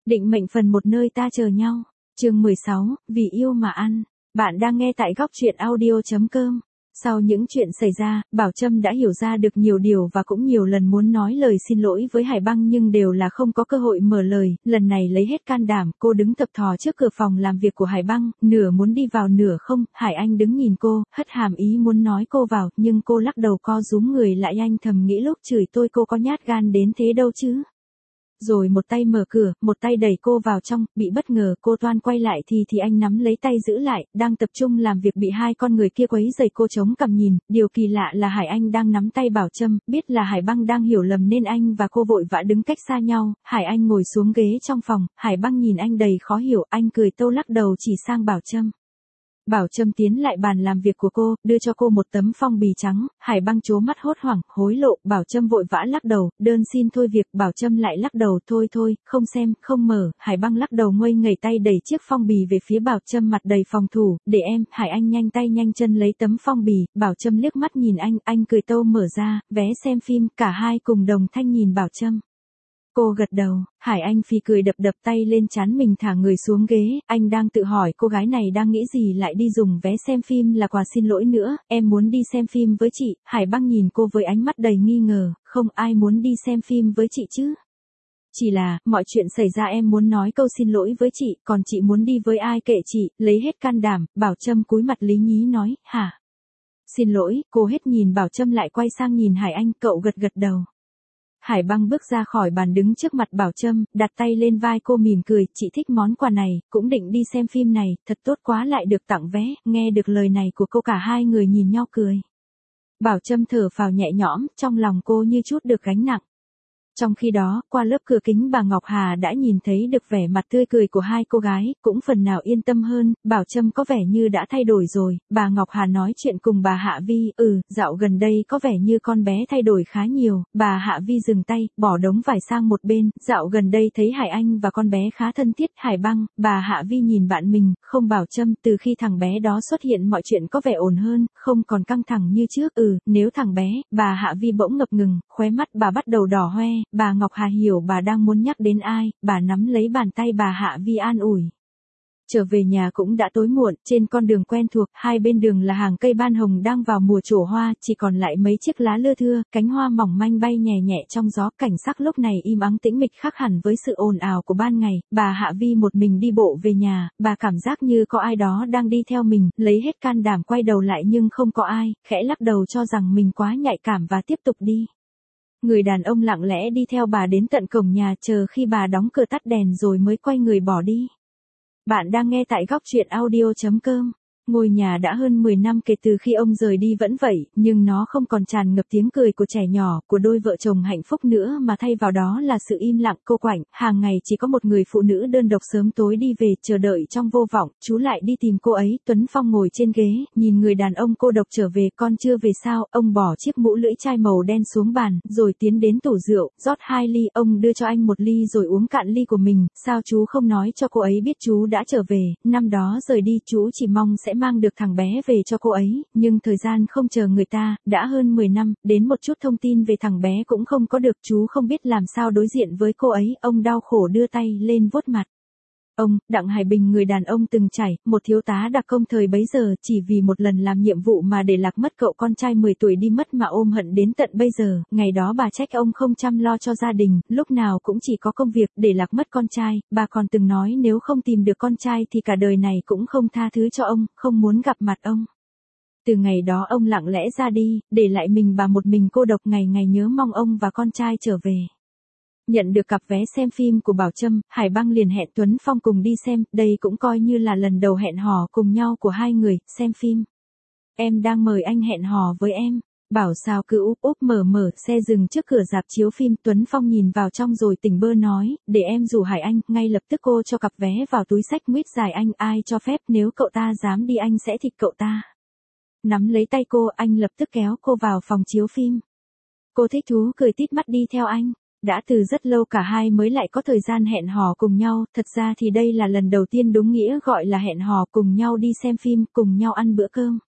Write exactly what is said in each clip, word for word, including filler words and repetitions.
Định mệnh phần một nơi ta chờ nhau. Chương mười sáu, vì yêu mà ăn. Bạn đang nghe tại góc truyện audio chấm com. Sau những chuyện xảy ra, Bảo Trâm đã hiểu ra được nhiều điều và cũng nhiều lần muốn nói lời xin lỗi với Hải Băng nhưng đều là không có cơ hội mở lời. Lần này lấy hết can đảm, cô đứng thập thò trước cửa phòng làm việc của Hải Băng, nửa muốn đi vào nửa không. Hải Anh đứng nhìn cô, hất hàm ý muốn nói cô vào, nhưng cô lắc đầu co rúm người lại. Anh thầm nghĩ lúc chửi tôi cô có nhát gan đến thế đâu chứ. Rồi một tay mở cửa, một tay đẩy cô vào trong, bị bất ngờ cô toan quay lại thì thì anh nắm lấy tay giữ lại, đang tập trung làm việc bị hai con người kia quấy rầy. Cô chống cằm nhìn, điều kỳ lạ là Hải Anh đang nắm tay Bảo Trâm, biết là Hải Băng đang hiểu lầm nên anh và cô vội vã đứng cách xa nhau. Hải Anh ngồi xuống ghế trong phòng, Hải Băng nhìn anh đầy khó hiểu, anh cười tâu lắc đầu chỉ sang Bảo Trâm. Bảo Trâm tiến lại bàn làm việc của cô, đưa cho cô một tấm phong bì trắng. Hải Băng trố mắt hốt hoảng, hối lộ. Bảo Trâm vội vã lắc đầu, đơn xin thôi việc. Bảo Trâm lại lắc đầu, thôi thôi, không xem, không mở. Hải Băng lắc đầu nguây ngẩy tay đẩy chiếc phong bì về phía Bảo Trâm mặt đầy phòng thủ, để em. Hải Anh nhanh tay nhanh chân lấy tấm phong bì. Bảo Trâm liếc mắt nhìn anh, anh cười tâu mở ra, vé xem phim. Cả hai cùng đồng thanh nhìn Bảo Trâm. Cô gật đầu, Hải Anh phì cười đập đập tay lên trán mình thả người xuống ghế, anh đang tự hỏi cô gái này đang nghĩ gì lại đi dùng vé xem phim là quà xin lỗi nữa. Em muốn đi xem phim với chị. Hải Băng nhìn cô với ánh mắt đầy nghi ngờ, không ai muốn đi xem phim với chị chứ. Chỉ là, mọi chuyện xảy ra em muốn nói câu xin lỗi với chị, còn chị muốn đi với ai kệ chị. Lấy hết can đảm, Bảo Trâm cúi mặt lý nhí nói, hả? Xin lỗi, cô hết nhìn Bảo Trâm lại quay sang nhìn Hải Anh, cậu gật gật đầu. Hải Băng bước ra khỏi bàn đứng trước mặt Bảo Trâm, đặt tay lên vai cô mỉm cười, chị thích món quà này, cũng định đi xem phim này, thật tốt quá lại được tặng vé. Nghe được lời này của cô cả hai người nhìn nhau cười. Bảo Trâm thở phào nhẹ nhõm, trong lòng cô như chút được gánh nặng. Trong khi đó, qua lớp cửa kính bà Ngọc Hà đã nhìn thấy được vẻ mặt tươi cười của hai cô gái, cũng phần nào yên tâm hơn. Bảo Trâm có vẻ như đã thay đổi rồi. Bà Ngọc Hà nói chuyện cùng bà Hạ Vi, ừ, dạo gần đây có vẻ như con bé thay đổi khá nhiều. Bà Hạ Vi dừng tay, bỏ đống vải sang một bên, dạo gần đây thấy Hải Anh và con bé khá thân thiết. Hải Băng, bà Hạ Vi nhìn bạn mình, không. Bảo Trâm, từ khi thằng bé đó xuất hiện mọi chuyện có vẻ ổn hơn, không còn căng thẳng như trước. Ừ, nếu thằng bé, bà Hạ Vi bỗng ngập ngừng, khóe mắt bà bắt đầu đỏ hoe. Bà Ngọc Hà hiểu bà đang muốn nhắc đến ai, bà nắm lấy bàn tay bà Hạ Vi an ủi. Trở về nhà cũng đã tối muộn, trên con đường quen thuộc, hai bên đường là hàng cây ban hồng đang vào mùa trổ hoa, chỉ còn lại mấy chiếc lá lưa thưa, cánh hoa mỏng manh bay nhẹ nhẹ trong gió. Cảnh sắc lúc này im ắng tĩnh mịch khác hẳn với sự ồn ào của ban ngày. Bà Hạ Vi một mình đi bộ về nhà, bà cảm giác như có ai đó đang đi theo mình, lấy hết can đảm quay đầu lại nhưng không có ai, khẽ lắc đầu cho rằng mình quá nhạy cảm và tiếp tục đi. Người đàn ông lặng lẽ đi theo bà đến tận cổng nhà, chờ khi bà đóng cửa tắt đèn rồi mới quay người bỏ đi. Bạn đang nghe tại góc truyện audio chấm com. Ngôi nhà đã hơn mười năm kể từ khi ông rời đi vẫn vậy, nhưng nó không còn tràn ngập tiếng cười của trẻ nhỏ, của đôi vợ chồng hạnh phúc nữa mà thay vào đó là sự im lặng cô quạnh. Hàng ngày chỉ có một người phụ nữ đơn độc sớm tối đi về, chờ đợi trong vô vọng. Chú lại đi tìm cô ấy. Tuấn Phong ngồi trên ghế, nhìn người đàn ông cô độc trở về. Con chưa về sao? Ông bỏ chiếc mũ lưỡi chai màu đen xuống bàn, rồi tiến đến tủ rượu, rót hai ly. Ông đưa cho anh một ly rồi uống cạn ly của mình. Sao chú không nói cho cô ấy biết chú đã trở về? Năm đó rời đi chú chỉ mong sẽ mang được thằng bé về cho cô ấy, nhưng thời gian không chờ người ta, đã hơn mười năm, đến một chút thông tin về thằng bé cũng không có được. Chú không biết làm sao đối diện với cô ấy. Ông đau khổ đưa tay lên vuốt mặt. Ông, Đặng Hải Bình, người đàn ông từng trải, một thiếu tá đặc công thời bấy giờ, chỉ vì một lần làm nhiệm vụ mà để lạc mất cậu con trai mười tuổi đi mất mà ôm hận đến tận bây giờ. Ngày đó bà trách ông không chăm lo cho gia đình, lúc nào cũng chỉ có công việc, để lạc mất con trai. Bà còn từng nói nếu không tìm được con trai thì cả đời này cũng không tha thứ cho ông, không muốn gặp mặt ông. Từ ngày đó ông lặng lẽ ra đi, để lại mình bà một mình cô độc, ngày ngày nhớ mong ông và con trai trở về. Nhận được cặp vé xem phim của Bảo Trâm, Hải Băng liền hẹn Tuấn Phong cùng đi xem, đây cũng coi như là lần đầu hẹn hò cùng nhau của hai người, xem phim. Em đang mời anh hẹn hò với em. Bảo sao cứ úp úp mở mở, xe dừng trước cửa rạp chiếu phim. Tuấn Phong nhìn vào trong rồi tỉnh bơ nói, để em rủ Hải Anh. Ngay lập tức cô cho cặp vé vào túi xách, nguyết dài anh, ai cho phép, nếu cậu ta dám đi anh sẽ thịt cậu ta. Nắm lấy tay cô, anh lập tức kéo cô vào phòng chiếu phim. Cô thích thú cười tít mắt đi theo anh. Đã từ rất lâu cả hai mới lại có thời gian hẹn hò cùng nhau, thật ra thì đây là lần đầu tiên đúng nghĩa gọi là hẹn hò, cùng nhau đi xem phim, cùng nhau ăn bữa cơm.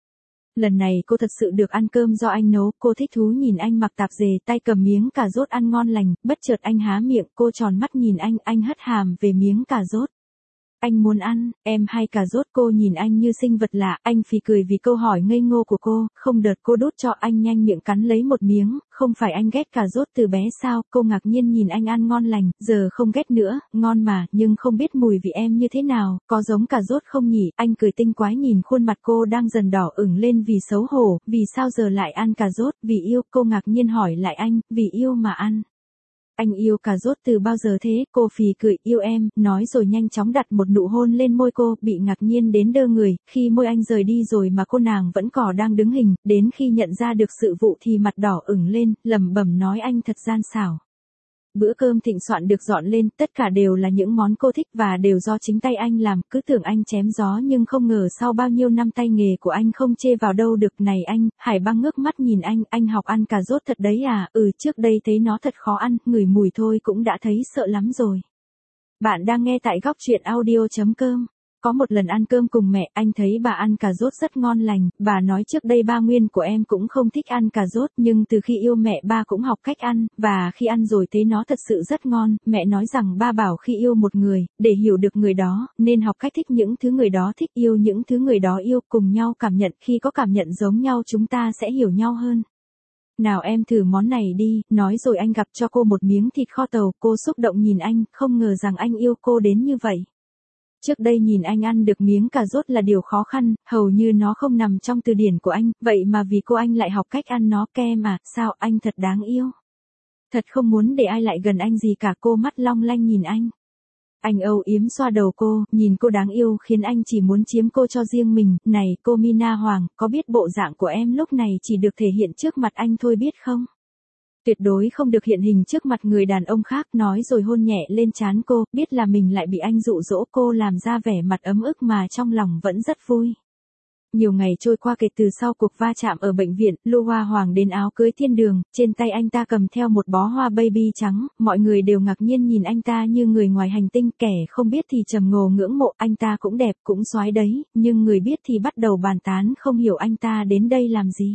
Lần này cô thật sự được ăn cơm do anh nấu, cô thích thú nhìn anh mặc tạp dề tay cầm miếng cà rốt ăn ngon lành, bất chợt anh há miệng, cô tròn mắt nhìn anh, anh hất hàm về miếng cà rốt. Anh muốn ăn, em hay cà rốt, cô nhìn anh như sinh vật lạ, anh phì cười vì câu hỏi ngây ngô của cô, không đợt cô đút cho anh nhanh miệng cắn lấy một miếng, không phải anh ghét cà rốt từ bé sao, cô ngạc nhiên nhìn anh ăn ngon lành, giờ không ghét nữa, ngon mà, nhưng không biết mùi vị em như thế nào, có giống cà rốt không nhỉ, anh cười tinh quái nhìn khuôn mặt cô đang dần đỏ ửng lên vì xấu hổ, vì sao giờ lại ăn cà rốt, vì yêu, cô ngạc nhiên hỏi lại anh, vì yêu mà ăn. Anh yêu cà rốt từ bao giờ thế, cô phì cười, yêu em, nói rồi nhanh chóng đặt một nụ hôn lên môi cô, bị ngạc nhiên đến đơ người, khi môi anh rời đi rồi mà cô nàng vẫn cỏ đang đứng hình, đến khi nhận ra được sự vụ thì mặt đỏ ửng lên, lẩm bẩm nói anh thật gian xảo. Bữa cơm thịnh soạn được dọn lên, tất cả đều là những món cô thích và đều do chính tay anh làm, cứ tưởng anh chém gió nhưng không ngờ sau bao nhiêu năm tay nghề của anh không chê vào đâu được. Này anh, Hải Băng ngước mắt nhìn anh, anh học ăn cà rốt thật đấy à, ừ trước đây thấy nó thật khó ăn, ngửi mùi thôi cũng đã thấy sợ lắm rồi. Bạn đang nghe tại góc truyện audio chấm com. Có một lần ăn cơm cùng mẹ, anh thấy bà ăn cà rốt rất ngon lành, bà nói trước đây ba Nguyên của em cũng không thích ăn cà rốt, nhưng từ khi yêu mẹ ba cũng học cách ăn, và khi ăn rồi thấy nó thật sự rất ngon, mẹ nói rằng ba bảo khi yêu một người, để hiểu được người đó, nên học cách thích những thứ người đó thích, yêu những thứ người đó yêu, cùng nhau cảm nhận, khi có cảm nhận giống nhau chúng ta sẽ hiểu nhau hơn. Nào em thử món này đi, nói rồi anh gắp cho cô một miếng thịt kho tàu, cô xúc động nhìn anh, không ngờ rằng anh yêu cô đến như vậy. Trước đây nhìn anh ăn được miếng cà rốt là điều khó khăn, hầu như nó không nằm trong từ điển của anh, vậy mà vì cô anh lại học cách ăn nó, kem à, sao anh thật đáng yêu. Thật không muốn để ai lại gần anh gì cả, cô mắt long lanh nhìn anh. Anh âu yếm xoa đầu cô, nhìn cô đáng yêu khiến anh chỉ muốn chiếm cô cho riêng mình, này cô Mina Hoàng, có biết bộ dạng của em lúc này chỉ được thể hiện trước mặt anh thôi biết không? Tuyệt đối không được hiện hình trước mặt người đàn ông khác, nói rồi hôn nhẹ lên trán cô, biết là mình lại bị anh dụ dỗ, cô làm ra vẻ mặt ấm ức mà trong lòng vẫn rất vui. Nhiều ngày trôi qua kể từ sau cuộc va chạm ở bệnh viện, Lu Hoa Hoàng đến áo cưới thiên đường, trên tay anh ta cầm theo một bó hoa baby trắng, mọi người đều ngạc nhiên nhìn anh ta như người ngoài hành tinh, kẻ không biết thì trầm ngồ ngưỡng mộ, anh ta cũng đẹp, cũng soái đấy, nhưng người biết thì bắt đầu bàn tán, không hiểu anh ta đến đây làm gì.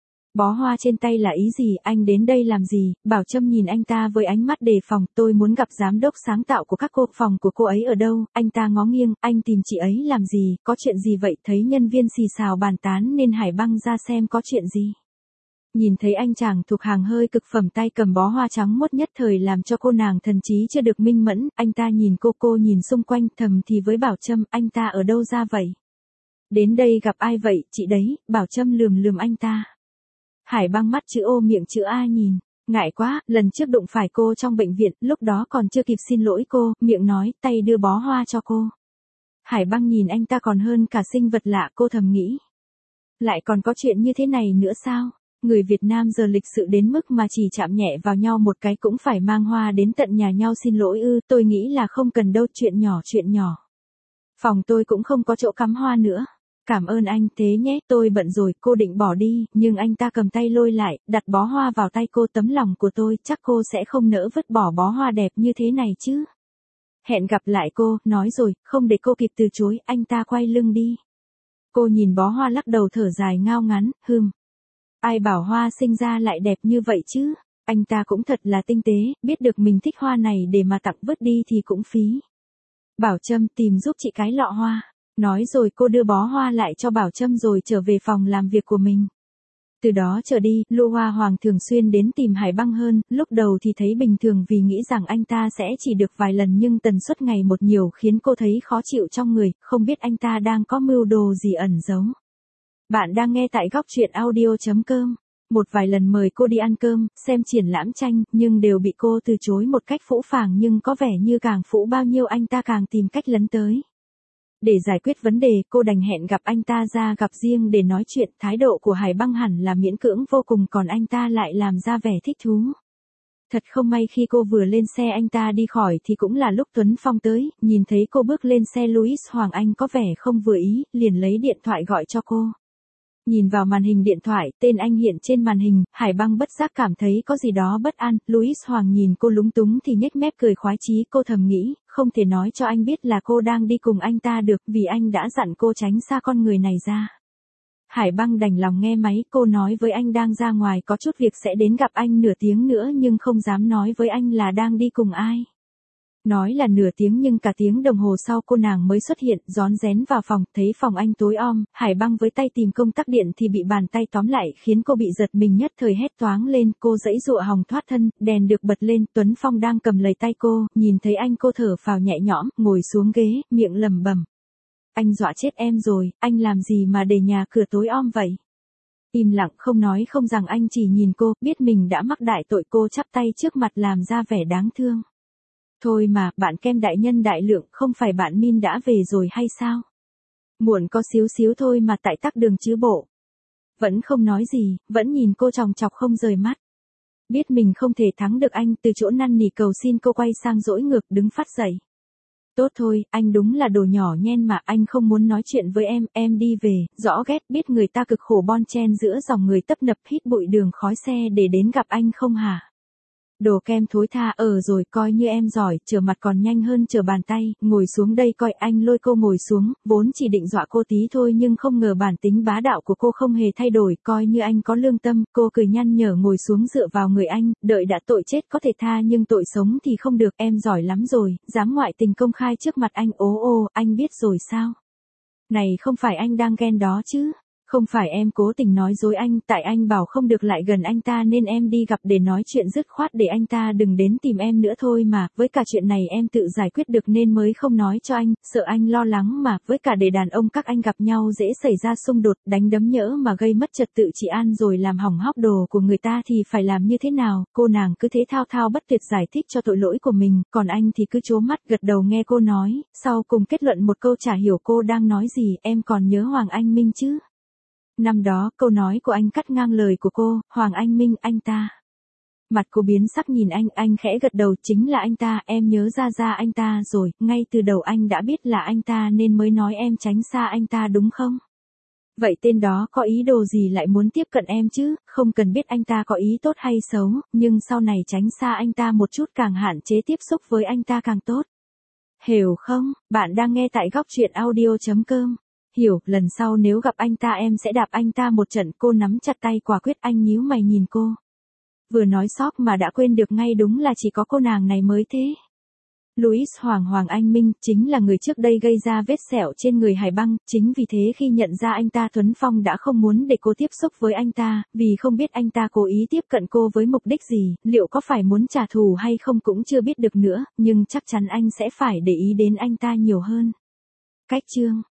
Bó hoa trên tay là ý gì, anh đến đây làm gì, Bảo Trâm nhìn anh ta với ánh mắt đề phòng, tôi muốn gặp giám đốc sáng tạo của các cô, phòng của cô ấy ở đâu, anh ta ngó nghiêng, anh tìm chị ấy làm gì, có chuyện gì vậy, thấy nhân viên xì xào bàn tán nên Hải Băng ra xem có chuyện gì. Nhìn thấy anh chàng thuộc hàng hơi cực phẩm tay cầm bó hoa trắng mốt nhất thời làm cho cô nàng thần trí chưa được minh mẫn, anh ta nhìn cô, cô nhìn xung quanh, thầm thì với Bảo Trâm, anh ta ở đâu ra vậy? Đến đây gặp ai vậy, chị đấy, Bảo Trâm lườm lườm anh ta. Hải Băng mắt chữ O miệng chữ A nhìn, ngại quá, lần trước đụng phải cô trong bệnh viện, lúc đó còn chưa kịp xin lỗi cô, miệng nói, tay đưa bó hoa cho cô. Hải Băng nhìn anh ta còn hơn cả sinh vật lạ, cô thầm nghĩ. Lại còn có chuyện như thế này nữa sao? Người Việt Nam giờ lịch sự đến mức mà chỉ chạm nhẹ vào nhau một cái cũng phải mang hoa đến tận nhà nhau xin lỗi ư, tôi nghĩ là không cần đâu, chuyện nhỏ chuyện nhỏ. Phòng tôi cũng không có chỗ cắm hoa nữa. Cảm ơn anh, thế nhé, tôi bận rồi, cô định bỏ đi, nhưng anh ta cầm tay lôi lại, đặt bó hoa vào tay cô, tấm lòng của tôi, chắc cô sẽ không nỡ vứt bỏ bó hoa đẹp như thế này chứ. Hẹn gặp lại cô, nói rồi, không để cô kịp từ chối, anh ta quay lưng đi. Cô nhìn bó hoa lắc đầu thở dài ngao ngắn, hừm. Ai bảo hoa sinh ra lại đẹp như vậy chứ, anh ta cũng thật là tinh tế, biết được mình thích hoa này để mà tặng vứt đi thì cũng phí. Bảo Trâm tìm giúp chị cái lọ hoa. Nói rồi cô đưa bó hoa lại cho Bảo Trâm rồi trở về phòng làm việc của mình. Từ đó trở đi, Lu Hoa Hoàng thường xuyên đến tìm Hải Băng hơn, lúc đầu thì thấy bình thường vì nghĩ rằng anh ta sẽ chỉ được vài lần nhưng tần suất ngày một nhiều khiến cô thấy khó chịu trong người, không biết anh ta đang có mưu đồ gì ẩn giấu. Bạn đang nghe tại góc truyện audio chấm com. Một vài lần mời cô đi ăn cơm, xem triển lãm tranh, nhưng đều bị cô từ chối một cách phũ phàng nhưng có vẻ như càng phũ bao nhiêu anh ta càng tìm cách lấn tới. Để giải quyết vấn đề, cô đành hẹn gặp anh ta ra gặp riêng để nói chuyện, thái độ của Hải Băng hẳn là miễn cưỡng vô cùng còn anh ta lại làm ra vẻ thích thú. Thật không may khi cô vừa lên xe anh ta đi khỏi thì cũng là lúc Tuấn Phong tới, nhìn thấy cô bước lên xe Louis Hoàng Anh có vẻ không vừa ý, liền lấy điện thoại gọi cho cô. Nhìn vào màn hình điện thoại, tên anh hiện trên màn hình, Hải Băng bất giác cảm thấy có gì đó bất an, Louis Hoàng nhìn cô lúng túng thì nhếch mép cười khoái chí, cô thầm nghĩ, không thể nói cho anh biết là cô đang đi cùng anh ta được vì anh đã dặn cô tránh xa con người này ra. Hải Băng đành lòng nghe máy, cô nói với anh đang ra ngoài có chút việc sẽ đến gặp anh nửa tiếng nữa nhưng không dám nói với anh là đang đi cùng ai. Nói là nửa tiếng nhưng cả tiếng đồng hồ sau cô nàng mới xuất hiện, rón rén vào phòng, thấy phòng anh tối om, Hải Băng với tay tìm công tắc điện thì bị bàn tay tóm lại khiến cô bị giật mình nhất thời hét toáng lên, cô giãy giụa hòng thoát thân, đèn được bật lên, Tuấn Phong đang cầm lấy tay cô, nhìn thấy anh cô thở phào nhẹ nhõm, ngồi xuống ghế, miệng lẩm bẩm. Anh dọa chết em rồi, anh làm gì mà để nhà cửa tối om vậy? Im lặng không nói không rằng anh chỉ nhìn cô, biết mình đã mắc đại tội, cô chắp tay trước mặt làm ra vẻ đáng thương. Thôi mà, bạn Kem đại nhân đại lượng, không phải bạn Min đã về rồi hay sao? Muộn có xíu xíu thôi mà tại tắc đường chứ bộ. Vẫn không nói gì, vẫn nhìn cô chòng chọc không rời mắt. Biết mình không thể thắng được anh, từ chỗ năn nỉ cầu xin cô quay sang dỗi ngược đứng phát dậy. Tốt thôi, anh đúng là đồ nhỏ nhen mà, anh không muốn nói chuyện với em, em đi về, rõ ghét, biết người ta cực khổ bon chen giữa dòng người tấp nập hít bụi đường khói xe để đến gặp anh không hả? Đồ Kem thối tha, ờ rồi, coi như em giỏi, trở mặt còn nhanh hơn trở bàn tay, ngồi xuống đây coi. Anh lôi cô ngồi xuống, vốn chỉ định dọa cô tí thôi nhưng không ngờ bản tính bá đạo của cô không hề thay đổi, coi như anh có lương tâm, cô cười nhăn nhở ngồi xuống dựa vào người anh, đợi đã tội chết có thể tha nhưng tội sống thì không được, em giỏi lắm rồi, dám ngoại tình công khai trước mặt anh, ố ô, anh biết rồi sao? Này không phải anh đang ghen đó chứ? Không phải em cố tình nói dối anh, tại anh bảo không được lại gần anh ta nên em đi gặp để nói chuyện dứt khoát để anh ta đừng đến tìm em nữa thôi mà, với cả chuyện này em tự giải quyết được nên mới không nói cho anh, sợ anh lo lắng mà, với cả để đàn ông các anh gặp nhau dễ xảy ra xung đột, đánh đấm nhỡ mà gây mất trật tự trị an rồi làm hỏng hóc đồ của người ta thì phải làm như thế nào, cô nàng cứ thế thao thao bất tuyệt giải thích cho tội lỗi của mình, còn anh thì cứ trố mắt gật đầu nghe cô nói, sau cùng kết luận một câu chả hiểu cô đang nói gì, em còn nhớ Hoàng Anh Minh chứ? Năm đó, câu nói của anh cắt ngang lời của cô, Hoàng Anh Minh, anh ta. Mặt cô biến sắc nhìn anh, anh khẽ gật đầu, chính là anh ta, em nhớ ra ra anh ta rồi, ngay từ đầu anh đã biết là anh ta nên mới nói em tránh xa anh ta đúng không? Vậy tên đó có ý đồ gì lại muốn tiếp cận em chứ, không cần biết anh ta có ý tốt hay xấu, nhưng sau này tránh xa anh ta một chút càng hạn chế tiếp xúc với anh ta càng tốt. Hiểu không, bạn đang nghe tại góc truyện audio chấm com. Hiểu, lần sau nếu gặp anh ta em sẽ đạp anh ta một trận, cô nắm chặt tay quả quyết, anh nhíu mày nhìn cô. Vừa nói sót mà đã quên được ngay, đúng là chỉ có cô nàng này mới thế. Louis Hoàng Hoàng Anh Minh, chính là người trước đây gây ra vết sẹo trên người Hải Băng, chính vì thế khi nhận ra anh ta Tuấn Phong đã không muốn để cô tiếp xúc với anh ta, vì không biết anh ta cố ý tiếp cận cô với mục đích gì, liệu có phải muốn trả thù hay không cũng chưa biết được nữa, nhưng chắc chắn anh sẽ phải để ý đến anh ta nhiều hơn. Cách chương